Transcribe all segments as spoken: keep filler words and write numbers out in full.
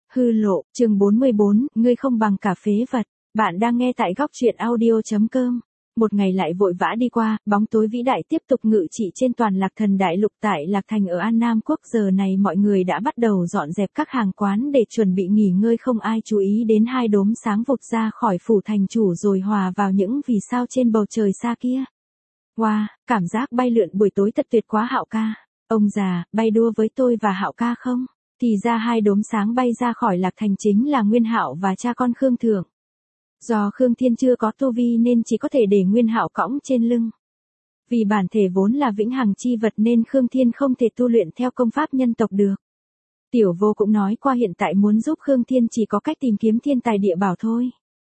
Hư lộ, chương bốn mươi bốn, ngươi không bằng cả phế vật. Bạn đang nghe tại góc truyện audio.com. Một ngày lại vội vã đi qua, bóng tối vĩ đại tiếp tục ngự trị trên toàn Lạc Thần đại lục tại Lạc Thành ở An Nam Quốc. Giờ này mọi người đã bắt đầu dọn dẹp các hàng quán để chuẩn bị nghỉ ngơi, không ai chú ý đến hai đốm sáng vụt ra khỏi phủ thành chủ rồi hòa vào những vì sao trên bầu trời xa kia. Wow, cảm giác bay lượn buổi tối thật tuyệt quá Hạo ca. Ông già, bay đua với tôi và Hạo ca không? Thì ra hai đốm sáng bay ra khỏi Lạc Thành chính là Nguyên Hạo và cha con Khương Thượng. Do Khương Thiên chưa có tu vi nên chỉ có thể để Nguyên Hạo cõng trên lưng. Vì bản thể vốn là vĩnh hằng chi vật nên Khương Thiên không thể tu luyện theo công pháp nhân tộc được. Tiểu Vô cũng nói qua hiện tại muốn giúp Khương Thiên chỉ có cách tìm kiếm thiên tài địa bảo thôi.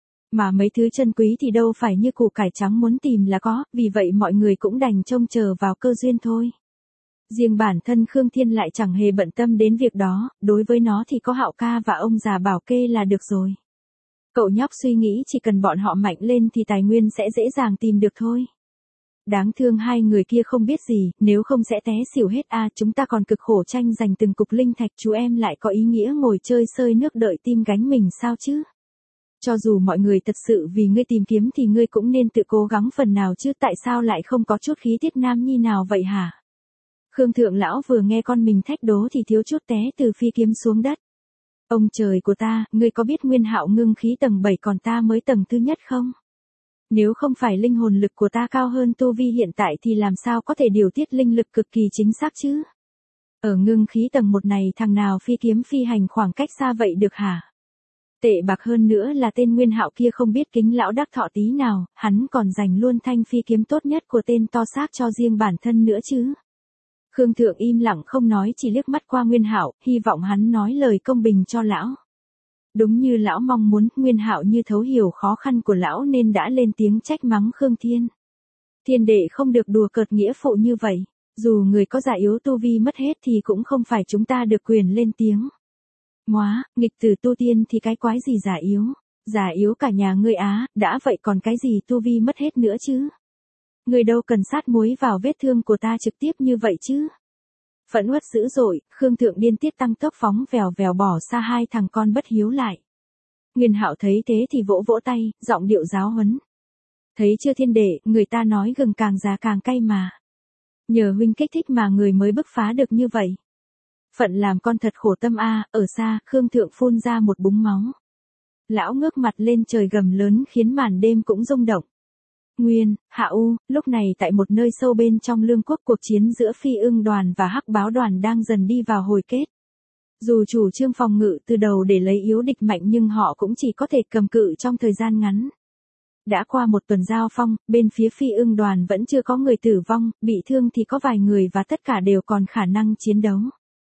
Mà mấy thứ chân quý thì đâu phải như củ cải trắng muốn tìm là có, vì vậy mọi người cũng đành trông chờ vào cơ duyên thôi. Riêng bản thân Khương Thiên lại chẳng hề bận tâm đến việc đó, đối với nó thì có Hạo ca và ông già bảo kê là được rồi. Cậu nhóc suy nghĩ chỉ cần bọn họ mạnh lên thì tài nguyên sẽ dễ dàng tìm được thôi. Đáng thương hai người kia không biết gì, nếu không sẽ té xỉu hết à, chúng ta còn cực khổ tranh giành từng cục linh thạch, chú em lại có ý nghĩa ngồi chơi sơi nước đợi tim gánh mình sao chứ? Cho dù mọi người thật sự vì ngươi tìm kiếm thì ngươi cũng nên tự cố gắng phần nào chứ, tại sao lại không có chút khí tiết nam nhi nào vậy hả? Khương Thượng lão vừa nghe con mình thách đố thì thiếu chút té từ phi kiếm xuống đất. Ông trời của ta, ngươi có biết Nguyên Hạo ngưng khí tầng bảy còn ta mới tầng thứ nhất không? Nếu không phải linh hồn lực của ta cao hơn tu vi hiện tại thì làm sao có thể điều tiết linh lực cực kỳ chính xác chứ? Ở ngưng khí tầng một này thằng nào phi kiếm phi hành khoảng cách xa vậy được hả? Tệ bạc hơn nữa là tên Nguyên Hạo kia không biết kính lão đắc thọ tí nào, hắn còn dành luôn thanh phi kiếm tốt nhất của tên to xác cho riêng bản thân nữa chứ. Khương Thượng im lặng không nói, chỉ liếc mắt qua Nguyên Hạo, hy vọng hắn nói lời công bình cho lão. Đúng như lão mong muốn, Nguyên Hạo như thấu hiểu khó khăn của lão nên đã lên tiếng trách mắng Khương Thiên. Thiên đệ không được đùa cợt nghĩa phụ như vậy, dù người có già yếu tu vi mất hết thì cũng không phải chúng ta được quyền lên tiếng. Móa, nghịch tử tu tiên thì cái quái gì già yếu, già yếu cả nhà ngươi á, đã vậy còn cái gì tu vi mất hết nữa chứ. Người đâu cần sát muối vào vết thương của ta trực tiếp như vậy chứ. Phẫn uất dữ dội, Khương Thượng điên tiết tăng tốc phóng vèo vèo bỏ xa hai thằng con bất hiếu lại. Nguyên Hạo thấy thế thì vỗ vỗ tay, giọng điệu giáo huấn. Thấy chưa thiên đệ, người ta nói gừng càng già càng cay mà. Nhờ huynh kích thích mà người mới bứt phá được như vậy. Phận làm con thật khổ tâm a. Ở xa, Khương Thượng phun ra một búng máu. Lão ngước mặt lên trời gầm lớn khiến màn đêm cũng rung động. Nguyên, Hạ U, lúc này tại một nơi sâu bên trong Lương Quốc, cuộc chiến giữa Phi Ưng đoàn và Hắc Báo đoàn đang dần đi vào hồi kết. Dù chủ trương phòng ngự từ đầu để lấy yếu địch mạnh nhưng họ cũng chỉ có thể cầm cự trong thời gian ngắn. Đã qua một tuần giao phong, bên phía Phi Ưng đoàn vẫn chưa có người tử vong, bị thương thì có vài người và tất cả đều còn khả năng chiến đấu.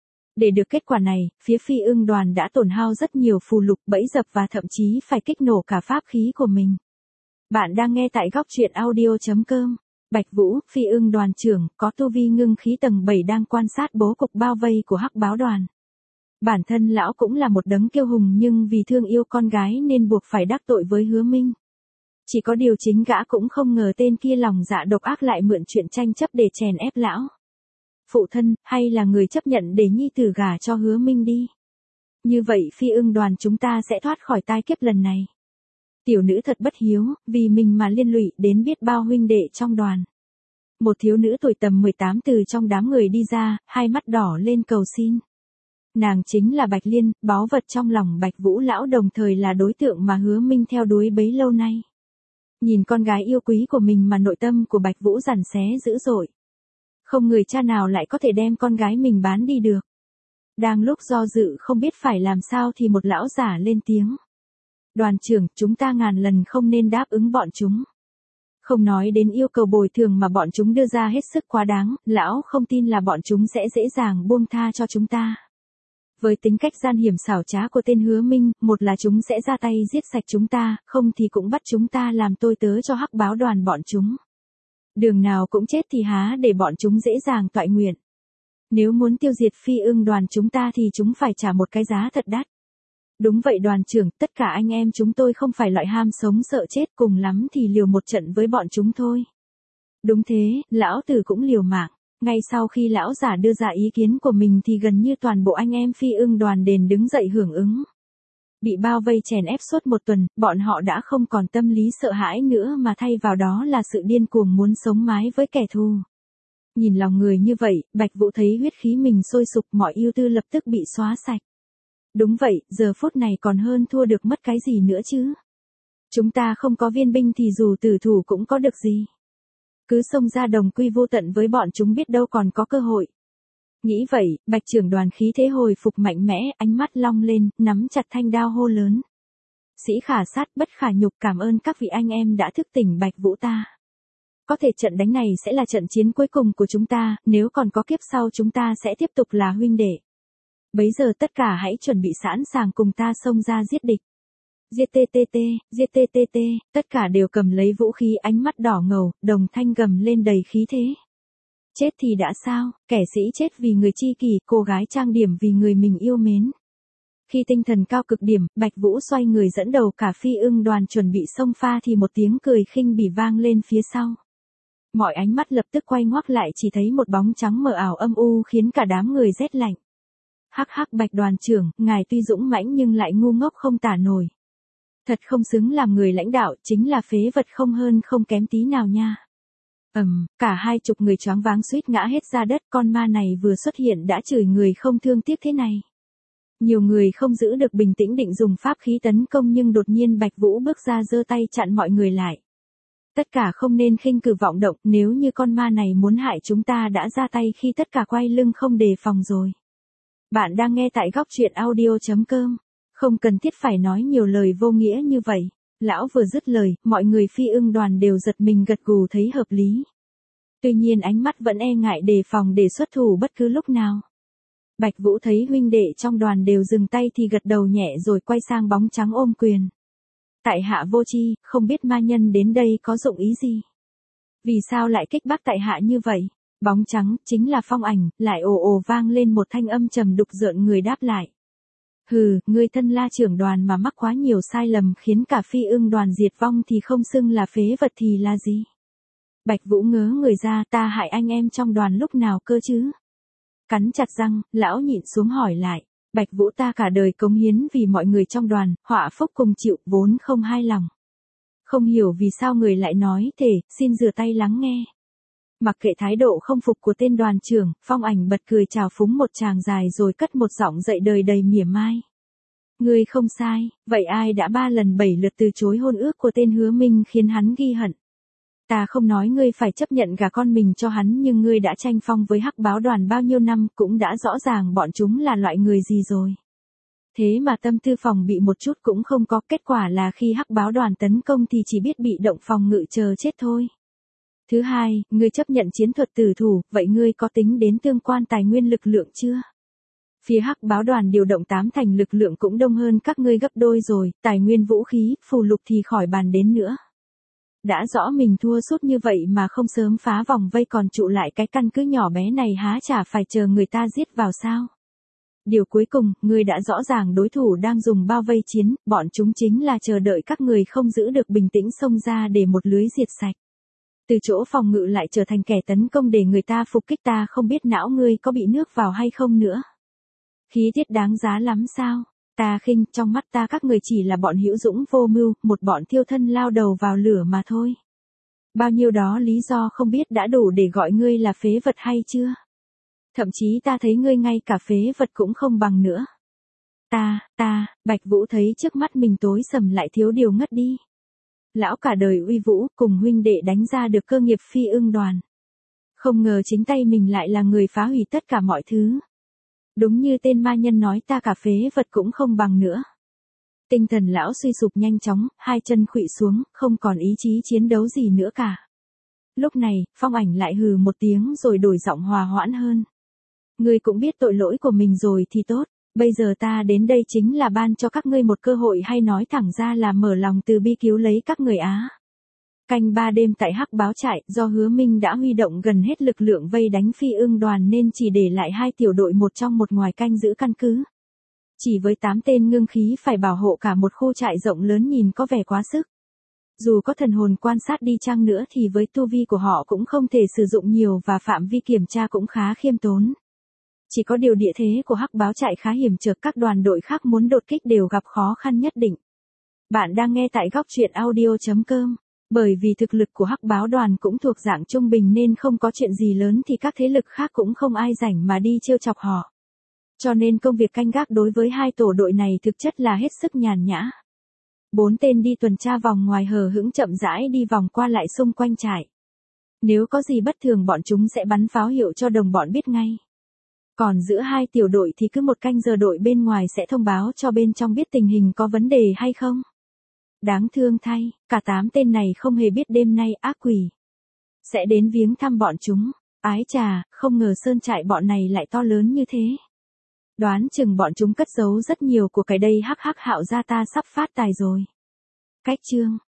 Để được kết quả này, phía Phi Ưng đoàn đã tổn hao rất nhiều phù lục, bẫy dập và thậm chí phải kích nổ cả pháp khí của mình. Bạn đang nghe tại góc truyện audio.com. Bạch Vũ, Phi Ưng đoàn trưởng, có tu vi ngưng khí tầng bảy đang quan sát bố cục bao vây của Hắc Báo đoàn. Bản thân lão cũng là một đấng kiêu hùng nhưng vì thương yêu con gái nên buộc phải đắc tội với Hứa Minh. Chỉ có điều chính gã cũng không ngờ tên kia lòng dạ độc ác lại mượn chuyện tranh chấp để chèn ép lão. Phụ thân, hay là người chấp nhận để nhi tử gả cho Hứa Minh đi. Như vậy Phi Ưng đoàn chúng ta sẽ thoát khỏi tai kiếp lần này. Tiểu nữ thật bất hiếu, vì mình mà liên lụy đến biết bao huynh đệ trong đoàn. Một thiếu nữ tuổi tầm mười tám từ trong đám người đi ra, hai mắt đỏ lên cầu xin. Nàng chính là Bạch Liên, báu vật trong lòng Bạch Vũ lão, đồng thời là đối tượng mà Hứa Minh theo đuổi bấy lâu nay. Nhìn con gái yêu quý của mình mà nội tâm của Bạch Vũ giằn xé dữ dội. Không người cha nào lại có thể đem con gái mình bán đi được. Đang lúc do dự không biết phải làm sao thì một lão giả lên tiếng. Đoàn trưởng, chúng ta ngàn lần không nên đáp ứng bọn chúng. Không nói đến yêu cầu bồi thường mà bọn chúng đưa ra hết sức quá đáng, lão không tin là bọn chúng sẽ dễ dàng buông tha cho chúng ta. Với tính cách gian hiểm xảo trá của tên Hứa Minh, một là chúng sẽ ra tay giết sạch chúng ta, không thì cũng bắt chúng ta làm tôi tớ cho Hắc Báo đoàn bọn chúng. Đường nào cũng chết thì há để bọn chúng dễ dàng toại nguyện. Nếu muốn tiêu diệt Phi Ưng đoàn chúng ta thì chúng phải trả một cái giá thật đắt. Đúng vậy đoàn trưởng, tất cả anh em chúng tôi không phải loại ham sống sợ chết, cùng lắm thì liều một trận với bọn chúng thôi. Đúng thế, lão tử cũng liều mạng. Ngay sau khi lão giả đưa ra ý kiến của mình thì gần như toàn bộ anh em phi ưng đoàn đền đứng dậy hưởng ứng. Bị bao vây chèn ép suốt một tuần, bọn họ đã không còn tâm lý sợ hãi nữa mà thay vào đó là sự điên cuồng muốn sống mái với kẻ thù. Nhìn lòng người như vậy, Bạch Vũ thấy huyết khí mình sôi sục, mọi ưu tư lập tức bị xóa sạch. Đúng vậy, giờ phút này còn hơn thua được mất cái gì nữa chứ. Chúng ta không có viên binh thì dù tử thủ cũng có được gì. Cứ xông ra đồng quy vô tận với bọn chúng biết đâu còn có cơ hội. Nghĩ vậy, Bạch trưởng đoàn khí thế hồi phục mạnh mẽ, ánh mắt long lên, nắm chặt thanh đao hô lớn. Sĩ khả sát bất khả nhục, cảm ơn các vị anh em đã thức tỉnh Bạch Vũ ta. Có thể trận đánh này sẽ là trận chiến cuối cùng của chúng ta, nếu còn có kiếp sau chúng ta sẽ tiếp tục là huynh đệ. Bấy giờ tất cả hãy chuẩn bị sẵn sàng cùng ta xông ra giết địch. Giết tê tê tê, giết tê tê tê, tất cả đều cầm lấy vũ khí, ánh mắt đỏ ngầu, đồng thanh gầm lên đầy khí thế. Chết thì đã sao, kẻ sĩ chết vì người chi kỷ, cô gái trang điểm vì người mình yêu mến. Khi tinh thần cao cực điểm, Bạch Vũ xoay người dẫn đầu cả phi ưng đoàn chuẩn bị xông pha thì một tiếng cười khinh bỉ vang lên phía sau. Mọi ánh mắt lập tức quay ngoắc lại, chỉ thấy một bóng trắng mờ ảo âm u khiến cả đám người rét lạnh. Hắc hắc, Bạch đoàn trưởng, ngài tuy dũng mãnh nhưng lại ngu ngốc không tả nổi. Thật không xứng làm người lãnh đạo, chính là phế vật không hơn không kém tí nào nha. Ầm, um, cả hai chục người choáng váng suýt ngã hết ra đất, con ma này vừa xuất hiện đã chửi người không thương tiếc thế này. Nhiều người không giữ được bình tĩnh định dùng pháp khí tấn công nhưng đột nhiên Bạch Vũ bước ra giơ tay chặn mọi người lại. Tất cả không nên khinh cử vọng động, nếu như con ma này muốn hại chúng ta đã ra tay khi tất cả quay lưng không đề phòng rồi. Bạn đang nghe tại góc truyện audio chấm com. Không cần thiết phải nói nhiều lời vô nghĩa như vậy. Lão vừa dứt lời, mọi người phi ưng đoàn đều giật mình gật gù thấy hợp lý. Tuy nhiên ánh mắt vẫn e ngại đề phòng để xuất thủ bất cứ lúc nào. Bạch Vũ thấy huynh đệ trong đoàn đều dừng tay thì gật đầu nhẹ rồi quay sang bóng trắng ôm quyền. Tại hạ vô tri, không biết ma nhân đến đây có dụng ý gì. Vì sao lại kích bác tại hạ như vậy? Bóng trắng, chính là Phong Ảnh, lại ồ ồ vang lên một thanh âm trầm đục rợn người đáp lại. Hừ, ngươi thân La trưởng đoàn mà mắc quá nhiều sai lầm khiến cả phi ưng đoàn diệt vong thì không xưng là phế vật thì là gì? Bạch Vũ ngớ người ra, ta hại anh em trong đoàn lúc nào cơ chứ? Cắn chặt răng, lão nhịn xuống hỏi lại. Bạch Vũ ta cả đời cống hiến vì mọi người trong đoàn, họa phúc cùng chịu, vốn không hai lòng. Không hiểu vì sao người lại nói thể, xin rửa tay lắng nghe. Mặc kệ thái độ không phục của tên đoàn trưởng, Phong Ảnh bật cười chào phúng một tràng dài rồi cất một giọng dậy đời đầy mỉa mai. Ngươi không sai, vậy ai đã ba lần bảy lượt từ chối hôn ước của tên Hứa Minh khiến hắn ghi hận? Ta không nói ngươi phải chấp nhận gả con mình cho hắn nhưng ngươi đã tranh phong với Hắc Báo đoàn bao nhiêu năm cũng đã rõ ràng bọn chúng là loại người gì rồi. Thế mà tâm tư phòng bị một chút cũng không có, kết quả là khi Hắc Báo đoàn tấn công thì chỉ biết bị động phòng ngự chờ chết thôi. Thứ hai, ngươi chấp nhận chiến thuật tử thủ, vậy ngươi có tính đến tương quan tài nguyên lực lượng chưa? Phía Hắc Báo đoàn điều động tám thành lực lượng cũng đông hơn các ngươi gấp đôi rồi, tài nguyên vũ khí, phù lục thì khỏi bàn đến nữa. Đã rõ mình thua sút như vậy mà không sớm phá vòng vây còn trụ lại cái căn cứ nhỏ bé này há chả phải chờ người ta giết vào sao? Điều cuối cùng, ngươi đã rõ ràng đối thủ đang dùng bao vây chiến, bọn chúng chính là chờ đợi các người không giữ được bình tĩnh xông ra để một lưới diệt sạch. Từ chỗ phòng ngự lại trở thành kẻ tấn công để người ta phục kích, ta không biết não ngươi có bị nước vào hay không nữa. Khí tiết đáng giá lắm sao? Ta khinh, trong mắt ta các người chỉ là bọn hữu dũng vô mưu, một bọn thiêu thân lao đầu vào lửa mà thôi. Bao nhiêu đó lý do không biết đã đủ để gọi ngươi là phế vật hay chưa? Thậm chí ta thấy ngươi ngay cả phế vật cũng không bằng nữa. Ta, ta, Bạch Vũ thấy trước mắt mình tối sầm lại thiếu điều ngất đi. Lão cả đời uy vũ, cùng huynh đệ đánh ra được cơ nghiệp phi ưng đoàn. Không ngờ chính tay mình lại là người phá hủy tất cả mọi thứ. Đúng như tên ma nhân nói, ta cả phế vật cũng không bằng nữa. Tinh thần lão suy sụp nhanh chóng, hai chân khuỵu xuống, không còn ý chí chiến đấu gì nữa cả. Lúc này, Phong Ảnh lại hừ một tiếng rồi đổi giọng hòa hoãn hơn. Ngươi cũng biết tội lỗi của mình rồi thì tốt, bây giờ ta đến đây chính là ban cho các ngươi một cơ hội, hay nói thẳng ra là mở lòng từ bi cứu lấy các người Á. Canh ba đêm tại Hắc Báo trại, do Hứa Minh đã huy động gần hết lực lượng vây đánh phi ưng đoàn nên chỉ để lại hai tiểu đội một trong một ngoài canh giữ căn cứ. Chỉ với tám tên ngưng khí phải bảo hộ cả một khu trại rộng lớn nhìn có vẻ quá sức. Dù có thần hồn quan sát đi chăng nữa thì với tu vi của họ cũng không thể sử dụng nhiều và phạm vi kiểm tra cũng khá khiêm tốn. Chỉ có điều địa thế của hắc báo trại khá hiểm trở, các đoàn đội khác muốn đột kích đều gặp khó khăn nhất định. Bạn đang nghe tại góc truyện audio chấm com. Bởi vì thực lực của hắc báo đoàn cũng thuộc dạng trung bình nên không có chuyện gì lớn thì các thế lực khác cũng không ai rảnh mà đi trêu chọc họ. Cho nên công việc canh gác đối với hai tổ đội này thực chất là hết sức nhàn nhã. Bốn tên đi tuần tra vòng ngoài hờ hững chậm rãi đi vòng qua lại xung quanh trại. Nếu có gì bất thường bọn chúng sẽ bắn pháo hiệu cho đồng bọn biết ngay. Còn giữa hai tiểu đội thì cứ một canh giờ đội bên ngoài sẽ thông báo cho bên trong biết tình hình có vấn đề hay không. Đáng thương thay, cả tám tên này không hề biết đêm nay ác quỷ sẽ đến viếng thăm bọn chúng. Ái chà, không ngờ sơn trại bọn này lại to lớn như thế. Đoán chừng bọn chúng cất giấu rất nhiều của cái đây, hắc hắc, Hạo gia ta sắp phát tài rồi. Cách chương